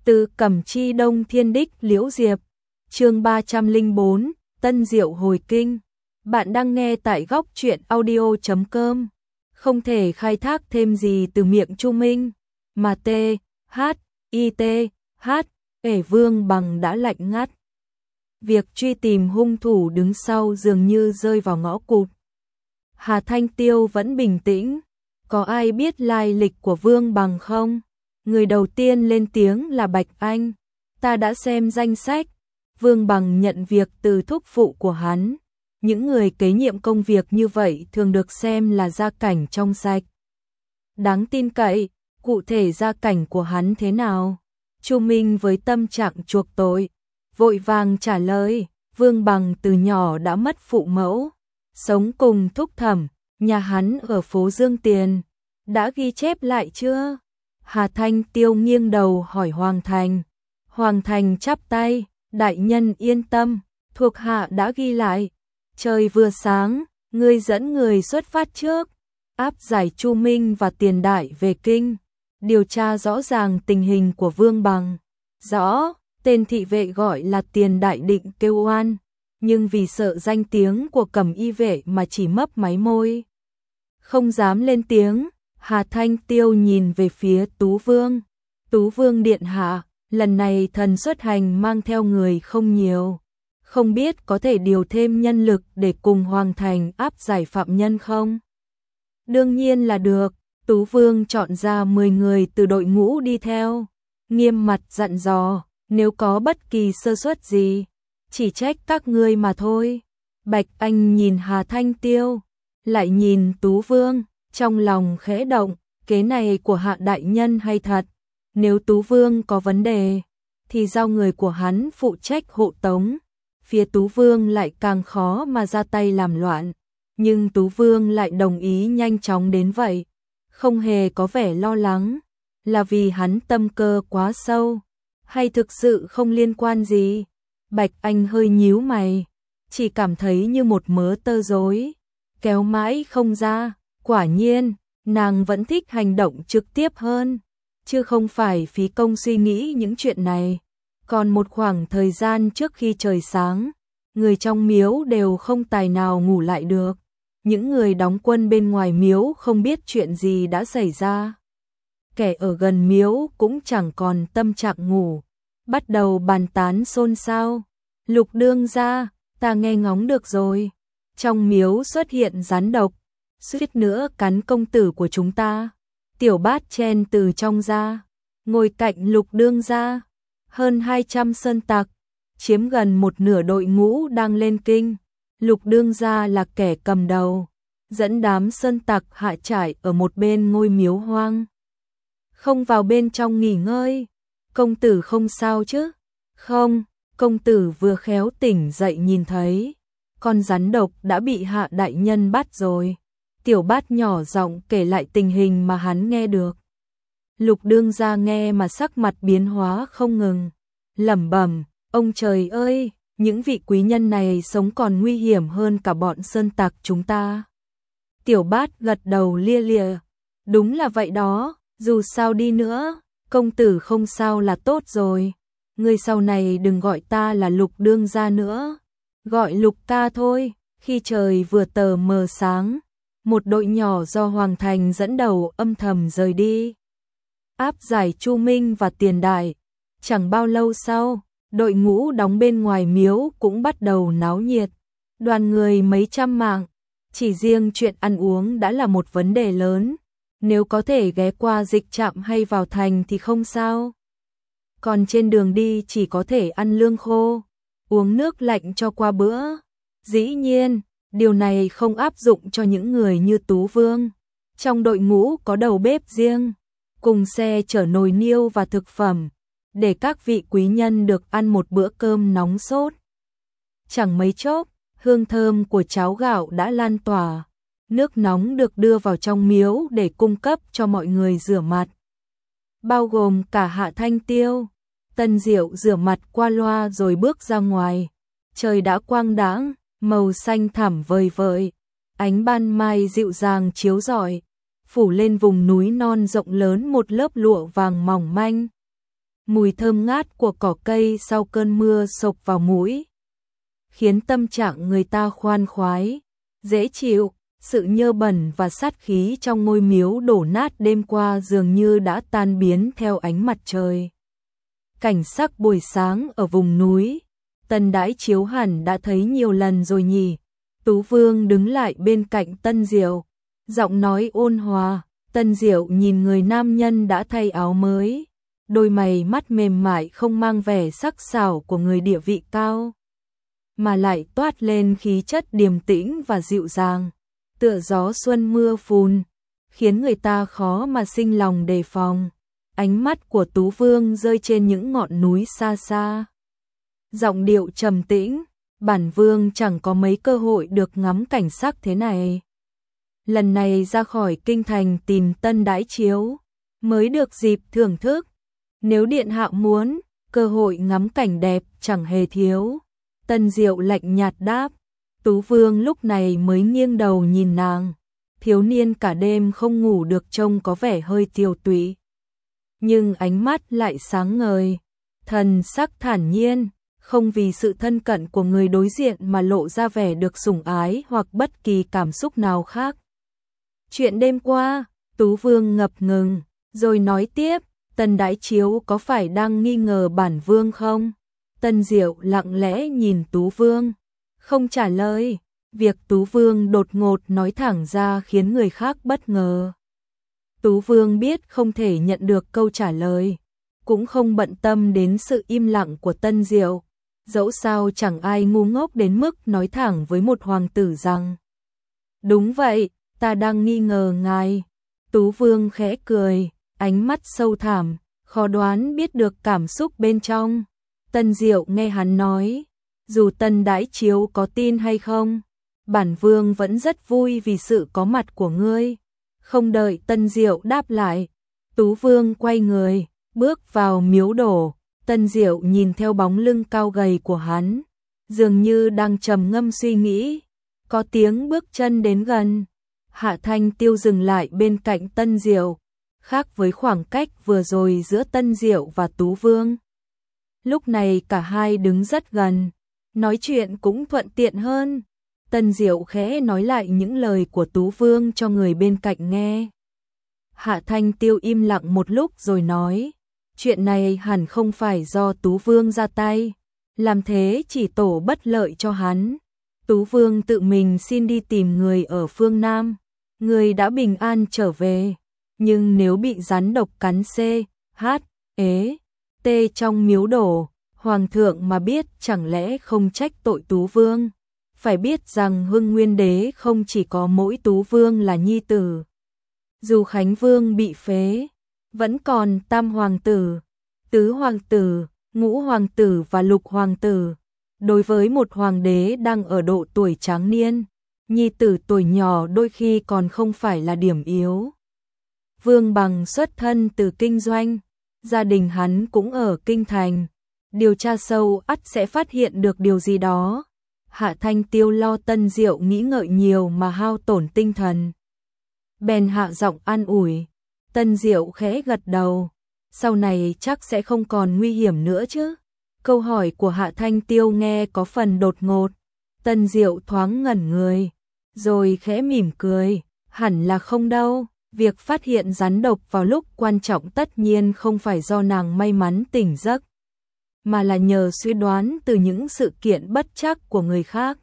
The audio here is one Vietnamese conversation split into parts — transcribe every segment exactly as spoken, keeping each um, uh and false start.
Từ Cẩm Chi Đông Thiên Đích Liễu Diệp, chương ba trăm lẻ bốn, Tân Diệu hồi kinh. Bạn đang nghe tại góc truyện audio chấm com. Không thể khai thác thêm gì từ miệng Chu Minh, mà T, H, I T, H, ể Vương Bằng đã lạnh ngắt. Việc truy tìm hung thủ đứng sau dường như rơi vào ngõ cụt. Hà Thanh Tiêu vẫn bình tĩnh. Có ai biết lai lịch của Vương Bằng không? Người đầu tiên lên tiếng là Bạch Anh. Ta đã xem danh sách. Vương Bằng nhận việc từ thúc phụ của hắn. Những người kế nhiệm công việc như vậy thường được xem là gia cảnh trong sạch, đáng tin cậy. Cụ thể gia cảnh của hắn thế nào? Chu Minh với tâm trạng chuộc tội, vội vàng trả lời. Vương Bằng từ nhỏ đã mất phụ mẫu, sống cùng thúc thẩm, nhà hắn ở phố Dương Tiền. Đã ghi chép lại chưa? Hà Thanh Tiêu nghiêng đầu hỏi Hoàng Thành. Hoàng Thành chắp tay, đại nhân yên tâm, thuộc hạ đã ghi lại. Trời vừa sáng, ngươi dẫn người xuất phát trước, áp giải Chu Minh và Tiền Đại về kinh, điều tra rõ ràng tình hình của Vương Bằng. Rõ, tên thị vệ gọi là Tiền Đại định kêu oan, nhưng vì sợ danh tiếng của Cẩm Y vệ mà chỉ mấp máy môi, không dám lên tiếng. Hà Thanh Tiêu nhìn về phía Tú Vương. Tú Vương điện hạ, lần này thần xuất hành mang theo người không nhiều, không biết có thể điều thêm nhân lực để cùng Hoàng Thành áp giải phạm nhân không? Đương nhiên là được. Tú Vương chọn ra mười người từ đội ngũ đi theo, nghiêm mặt dặn dò, nếu có bất kỳ sơ suất gì, chỉ trách các ngươi mà thôi. Bạch Anh nhìn Hà Thanh Tiêu, lại nhìn Tú Vương, trong lòng khẽ động, kế này của Hạ đại nhân hay thật. Nếu Tú Vương có vấn đề, thì giao người của hắn phụ trách hộ tống. Phía Tú Vương lại càng khó mà ra tay làm loạn, nhưng Tú Vương lại đồng ý nhanh chóng đến vậy, không hề có vẻ lo lắng. Là vì hắn tâm cơ quá sâu, hay thực sự không liên quan gì? Bạch Anh hơi nhíu mày, chỉ cảm thấy như một mớ tơ rối, kéo mãi không ra. Quả nhiên, nàng vẫn thích hành động trực tiếp hơn, chứ không phải phí công suy nghĩ những chuyện này. Còn một khoảng thời gian trước khi trời sáng, người trong miếu đều không tài nào ngủ lại được. Những người đóng quân bên ngoài miếu không biết chuyện gì đã xảy ra. Kẻ ở gần miếu cũng chẳng còn tâm trạng ngủ, bắt đầu bàn tán xôn xao. Lục đương gia, ta nghe ngóng được rồi. Trong miếu xuất hiện rắn độc, suýt nữa cắn công tử của chúng ta. Tiểu Bát chen từ trong ra, ngồi cạnh Lục đương gia. Hơn hai trăm sơn tặc, chiếm gần một nửa đội ngũ đang lên kinh. Lục đương gia là kẻ cầm đầu, dẫn đám sơn tặc hạ trại ở một bên ngôi miếu hoang. Không vào bên trong nghỉ ngơi. Công tử không sao chứ? Không, công tử vừa khéo tỉnh dậy nhìn thấy con rắn độc đã bị Hạ đại nhân bắt rồi. Tiểu Bát nhỏ giọng kể lại tình hình mà hắn nghe được. Lục đương gia nghe mà sắc mặt biến hóa không ngừng, lẩm bẩm, ông trời ơi, những vị quý nhân này sống còn nguy hiểm hơn cả bọn sơn tặc chúng ta. Tiểu Bát gật đầu lia lịa, đúng là vậy đó, dù sao đi nữa, công tử không sao là tốt rồi. Người sau này đừng gọi ta là Lục đương gia nữa, gọi Lục ca thôi. Khi trời vừa tờ mờ sáng, một đội nhỏ do Hoàng Thành dẫn đầu âm thầm rời đi, áp giải Chu Minh và Tiền Đại. Chẳng bao lâu sau, đội ngũ đóng bên ngoài miếu cũng bắt đầu náo nhiệt. Đoàn người mấy trăm mạng, chỉ riêng chuyện ăn uống đã là một vấn đề lớn. Nếu có thể ghé qua dịch trạm hay vào thành thì không sao, còn trên đường đi chỉ có thể ăn lương khô, uống nước lạnh cho qua bữa. Dĩ nhiên, điều này không áp dụng cho những người như Tú Vương. Trong đội ngũ có đầu bếp riêng, cùng xe chở nồi niêu và thực phẩm, để các vị quý nhân được ăn một bữa cơm nóng sốt. Chẳng mấy chốc, hương thơm của cháo gạo đã lan tỏa, nước nóng được đưa vào trong miếu để cung cấp cho mọi người rửa mặt, bao gồm cả Hạ Thanh Tiêu. Tân Diệu rửa mặt qua loa rồi bước ra ngoài. Trời đã quang đãng, màu xanh thẳm vời vợi, ánh ban mai dịu dàng chiếu rọi, phủ lên vùng núi non rộng lớn một lớp lụa vàng mỏng manh. mùi thơm ngát của cỏ cây sau cơn mưa xộc vào mũi, khiến tâm trạng người ta khoan khoái, dễ chịu. Sự nhơ bẩn và sát khí trong ngôi miếu đổ nát đêm qua dường như đã tan biến theo ánh mặt trời. Cảnh sắc buổi sáng ở vùng núi, Tân Đãi Chiếu hẳn đã thấy nhiều lần rồi nhỉ. Tú Vương đứng lại bên cạnh Tân Diệu, giọng nói ôn hòa. Tân Diệu nhìn người nam nhân đã thay áo mới, đôi mày mắt mềm mại không mang vẻ sắc sảo của người địa vị cao, mà lại toát lên khí chất điềm tĩnh và dịu dàng, tựa gió xuân mưa phùn, khiến người ta khó mà sinh lòng đề phòng. Ánh mắt của Tú Vương rơi trên những ngọn núi xa xa. Giọng điệu trầm tĩnh, bản vương chẳng có mấy cơ hội được ngắm cảnh sắc thế này. Lần này ra khỏi kinh thành tìm Tân Đãi Chiếu, mới được dịp thưởng thức. Nếu điện hạ muốn, cơ hội ngắm cảnh đẹp chẳng hề thiếu. Tân Diệu lạnh nhạt đáp. Tú Vương lúc này mới nghiêng đầu nhìn nàng. Thiếu niên cả đêm không ngủ được trông có vẻ hơi tiều tụy, nhưng ánh mắt lại sáng ngời, thần sắc thản nhiên, không vì sự thân cận của người đối diện mà lộ ra vẻ được sủng ái hoặc bất kỳ cảm xúc nào khác. Chuyện đêm qua, Tú Vương ngập ngừng, rồi nói tiếp, Tân Đãi Chiếu có phải đang nghi ngờ bản vương không? Tân Diệu lặng lẽ nhìn Tú Vương, không trả lời. Việc Tú Vương đột ngột nói thẳng ra khiến người khác bất ngờ. Tú Vương biết không thể nhận được câu trả lời, cũng không bận tâm đến sự im lặng của Tân Diệu. Dẫu sao chẳng ai ngu ngốc đến mức nói thẳng với một hoàng tử rằng đúng vậy, ta đang nghi ngờ ngài. Tú Vương khẽ cười, ánh mắt sâu thẳm, khó đoán biết được cảm xúc bên trong. Tân Diệu nghe hắn nói, dù Tân Đãi Chiếu có tin hay không, bản vương vẫn rất vui vì sự có mặt của ngươi. Không đợi Tân Diệu đáp lại, Tú Vương quay người, bước vào miếu đổ. Tân Diệu nhìn theo bóng lưng cao gầy của hắn, dường như đang trầm ngâm suy nghĩ. Có tiếng bước chân đến gần, Hạ Thanh Tiêu dừng lại bên cạnh Tân Diệu, khác với khoảng cách vừa rồi giữa Tân Diệu và Tú Vương. Lúc này cả hai đứng rất gần, nói chuyện cũng thuận tiện hơn. Tân Diệu khẽ nói lại những lời của Tú Vương cho người bên cạnh nghe. Hạ Thanh Tiêu im lặng một lúc rồi nói, chuyện này hẳn không phải do Tú Vương ra tay, làm thế chỉ tổ bất lợi cho hắn. Tú Vương tự mình xin đi tìm người ở phương Nam, người đã bình an trở về, nhưng nếu bị rắn độc cắn C, H, ế, T trong miếu đổ, Hoàng thượng mà biết chẳng lẽ không trách tội Tú Vương. Phải biết rằng Hưng Nguyên Đế không chỉ có mỗi Tú Vương là nhi tử. Dù Khánh Vương bị phế, vẫn còn tam hoàng tử, tứ hoàng tử, ngũ hoàng tử và lục hoàng tử. Đối với một hoàng đế đang ở độ tuổi tráng niên, nhi tử tuổi nhỏ đôi khi còn không phải là điểm yếu. Vương Bằng xuất thân từ kinh doanh, gia đình hắn cũng ở kinh thành. Điều tra sâu ắt sẽ phát hiện được điều gì đó. Hạ Thanh Tiêu lo Tân Diệu nghĩ ngợi nhiều mà hao tổn tinh thần, bèn hạ giọng an ủi. Tân Diệu khẽ gật đầu, sau này chắc sẽ không còn nguy hiểm nữa chứ. Câu hỏi của Hạ Thanh Tiêu nghe có phần đột ngột. Tân Diệu thoáng ngẩn người, rồi khẽ mỉm cười, hẳn là không đâu. Việc phát hiện rắn độc vào lúc quan trọng tất nhiên không phải do nàng may mắn tỉnh giấc, mà là nhờ suy đoán từ những sự kiện bất trắc của người khác.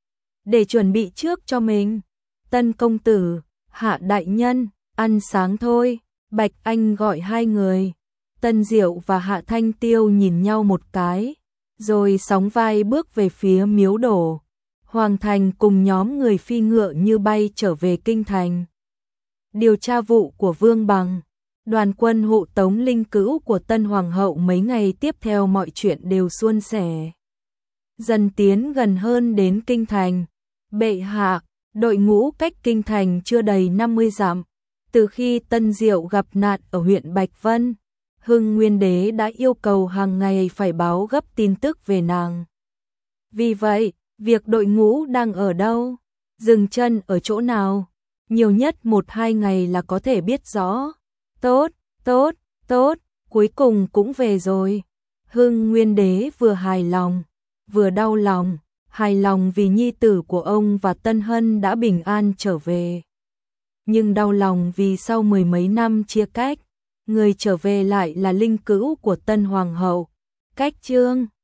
Để chuẩn bị trước cho mình, Tân công tử, Hạ đại nhân, ăn sáng thôi. Bạch Anh gọi hai người. Tân Diệu và Hạ Thanh Tiêu nhìn nhau một cái, rồi sóng vai bước về phía miếu đổ. Hoàng thành cùng nhóm người phi ngựa như bay trở về kinh thành. Điều tra vụ của Vương Bằng, đoàn quân hộ tống linh cữu của Tân Hoàng hậu mấy ngày tiếp theo mọi chuyện đều suôn sẻ. Dần tiến gần hơn đến kinh thành. Bệ hạ, đội ngũ cách kinh thành chưa đầy năm mươi dặm. Từ khi Tân Diệu gặp nạn ở huyện Bạch Vân, Hưng Nguyên Đế đã yêu cầu hàng ngày phải báo gấp tin tức về nàng. Vì vậy, việc đội ngũ đang ở đâu, dừng chân ở chỗ nào, nhiều nhất một hai ngày là có thể biết rõ. Tốt, tốt, tốt, cuối cùng cũng về rồi. Hưng Nguyên Đế vừa hài lòng, vừa đau lòng, hài lòng vì nhi tử của ông và Tân Hân đã bình an trở về. Nhưng đau lòng vì sau mười mấy năm chia cách, người trở về lại là linh cữu của Tân Hoàng hậu, Cách Trương.